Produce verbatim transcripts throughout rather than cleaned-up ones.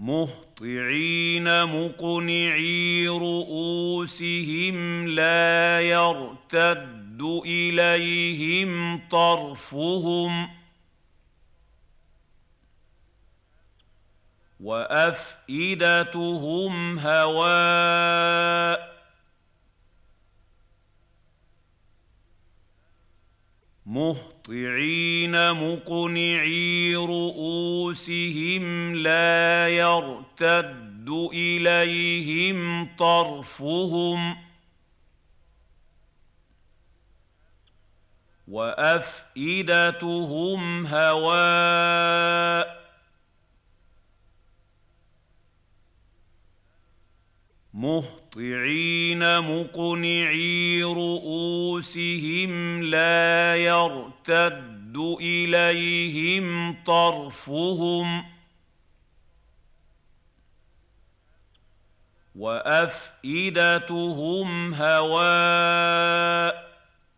مهطعين مقنعي رؤوسهم لا يرتد إليهم طرفهم وأفئدتهم هواء مهطعين مقنعي رؤوسهم لا يرتد إليهم طرفهم وأفئدتهم هواء مهطعين مقنعي رؤوسهم لا يرتد إليهم طرفهم وأفئدتهم هواء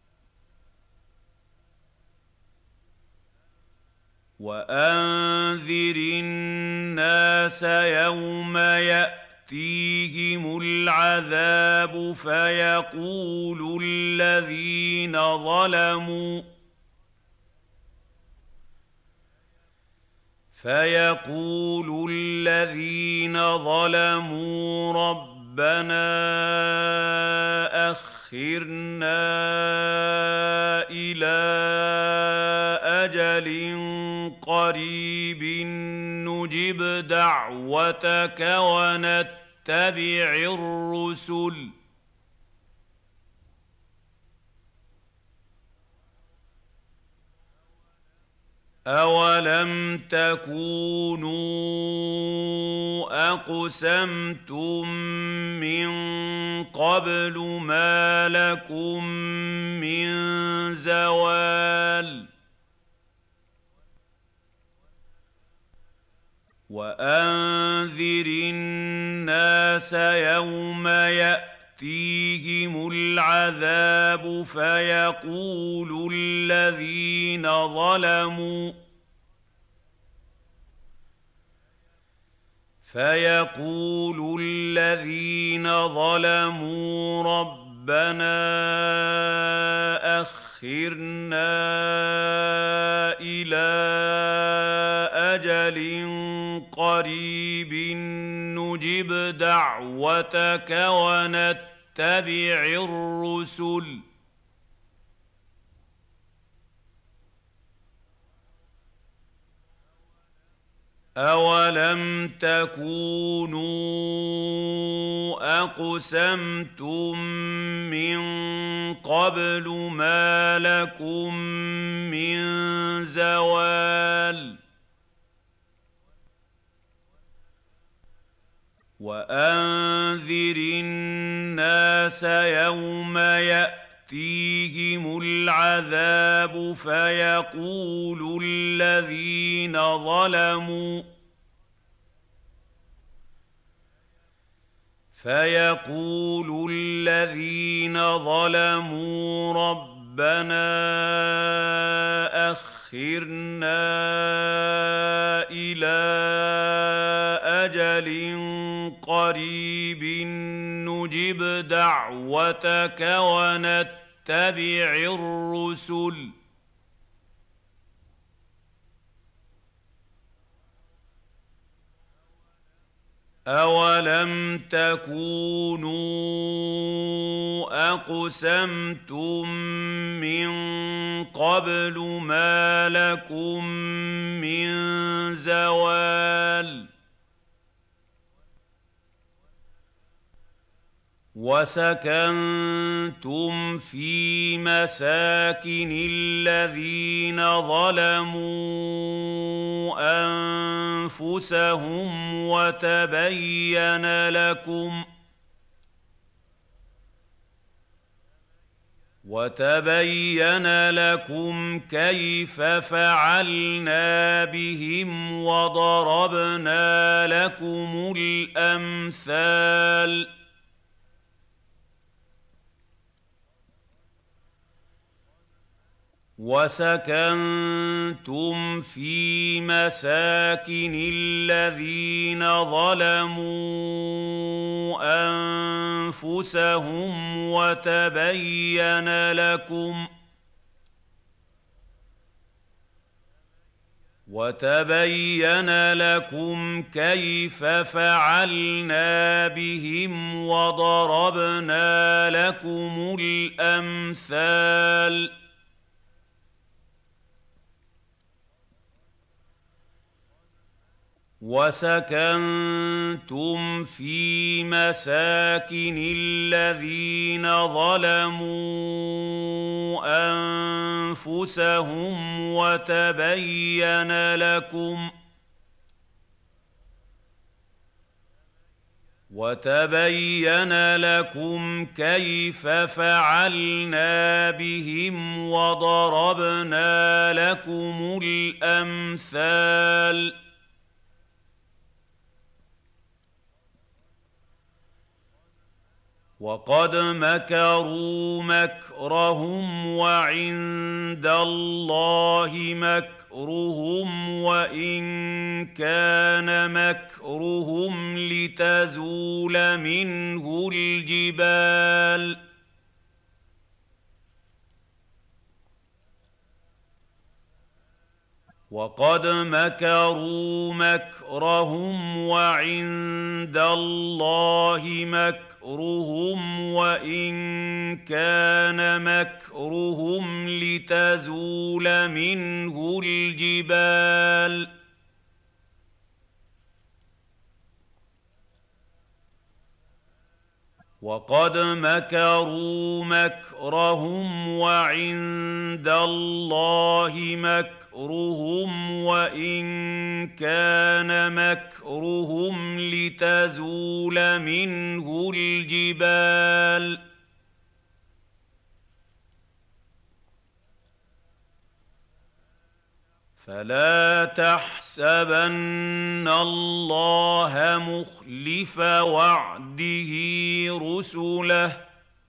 وأنذر الناس يوم يأتيهم العذاب فيقول الذين ظلموا فيقول الذين ظلموا ربنا أخرنا إلى أجل قريب نجب دعوتك ونتبع الرسل أولم تكونوا أقسمتم من قبل ما لكم من زوال وأنذر الناس يوم يأتيهم العذاب فيقول الذين ظلموا فيقول الذين ظلموا ربنا أخرنا إلى أجل قريب نجب دعوتك ونتبع الرسل أولم تكونوا أقسمتم من قبل ما لكم من زوال وأنذر الناس يوم يأتيهم العذاب فيقول الذين ظلموا فيقول الذين ظلموا ربنا أخرنا إلى أجل قريب نجب دعوتك ونتبع الرسل أولم تكونوا أقسمتم من قبل ما لكم من زوال وسكنتم في مساكن الذين ظلموا أنفسهم وتبين لكم وتبين لكم كيف فعلنا بهم وضربنا لكم الأمثال وسكنتم في مساكن الذين ظلموا أنفسهم وتبين لكم وتبين لكم كيف فعلنا بهم وضربنا لكم الأمثال وسكنتم في مساكن الذين ظلموا أنفسهم وتبين لكم وتبين لكم كيف فعلنا بهم وضربنا لكم الأمثال وقد مكروا مكرهم وعند الله مكرهم وإن كان مكرهم لتزول منه الجبال وقد مكروا مكرهم وعند الله مكرهم وإن كان مكرهم لتزول منه الجبال وقد مكروا مكرهم وعند الله مكرهم وإن كان مكرهم لتزول منه الجبال فلا تحسبن الله مخلف وعده رسله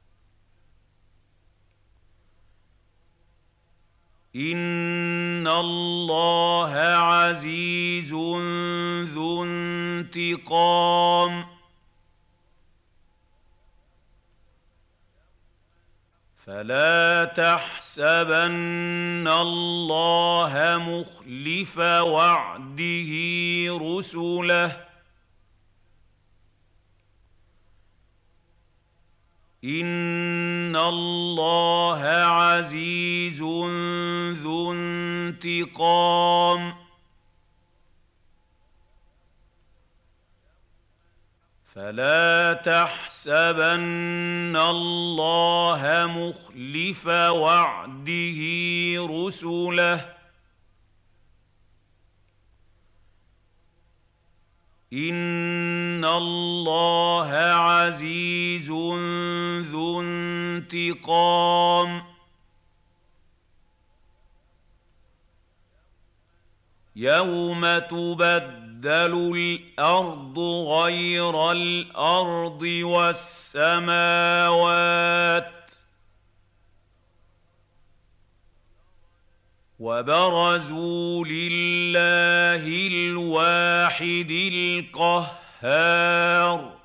إن الله عزيز ذو انتقام فلا تحسبن الله مخلف وعده رسله إن الله عزيز ذو انتقام فلا تحسبن الله مخلف وعده رسله إن الله عزيز ذو انتقام يوم تبدل الأرض غير الأرض والسماوات وبرزوا لله الواحد القهار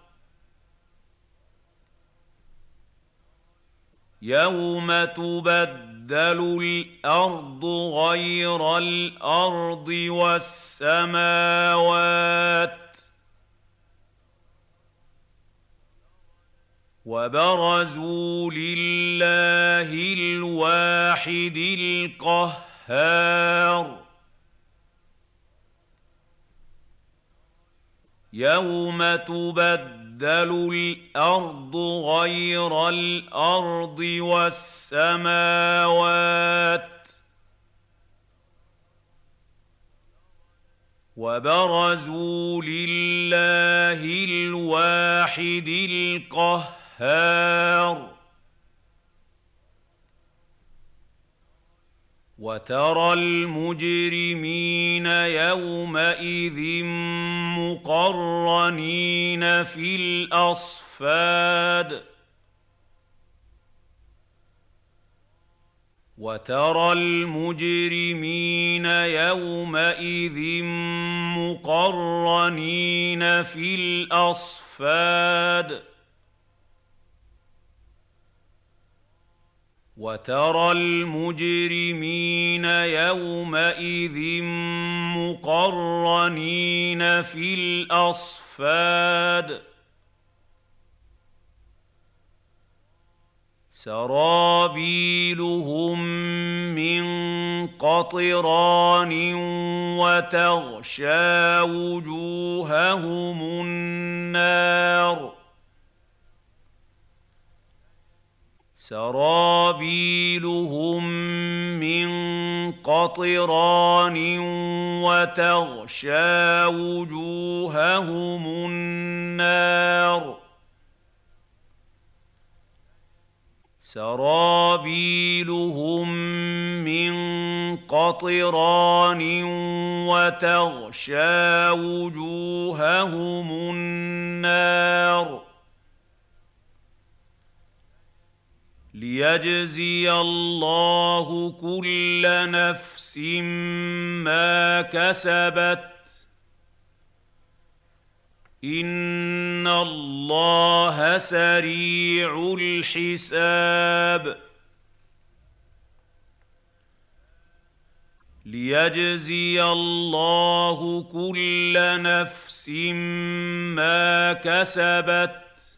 يوم تبدل الأرض غير الأرض والسماوات وبرزوا لله الواحد القهار يوم تبدل الأرض غير الأرض والسماوات وبرزوا لله الواحد القهار وترى المجرمين يومئذ مقرنين في الأصفاد وترى المجرمين يومئذ مقرنين في الأصفاد وترى المجرمين يومئذ مقرنين في الأصفاد سرابيلهم من قطران وتغشى وجوههم النار سرابيلهم من قطران وتغشى وجوههم النار سرابيلهم من قطران وتغشى وجوههم النار ليجزي الله كل نفس ما كسبت إن الله سريع الحساب ليجزي الله كل نفس ما كسبت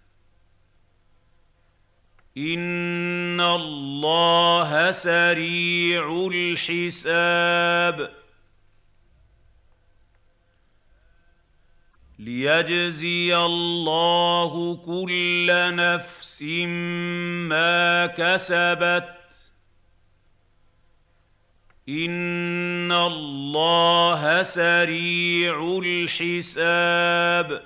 إن الله سريع الحساب ليجزي الله كل نفس ما كسبت إن الله سريع الحساب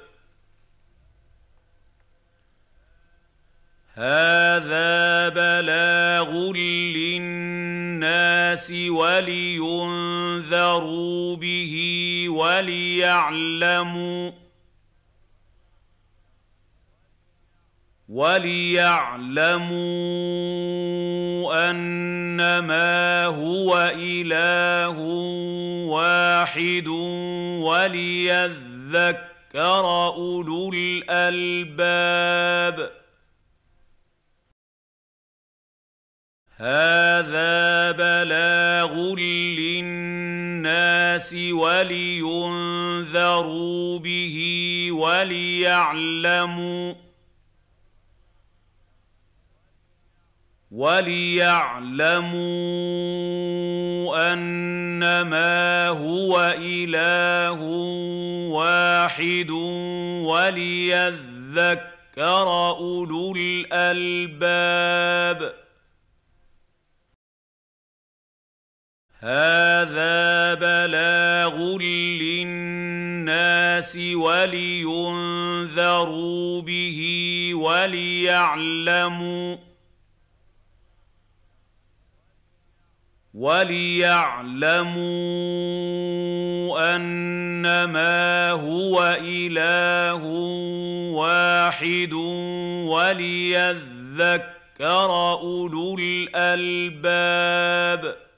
هذا بلاغ للناس ولينذروا به وليعلموا وليعلموا أنما هو إله واحد وليذكر أولو الألباب هذا بلاغ للناس ولينذروا به وليعلموا وليعلموا أنما هو إله واحد وليذكر أولو الألباب هذا بلاغ للناس ولينذروا به وليعلموا وليعلموا أنما هو إله واحد وليذكر أولو الألباب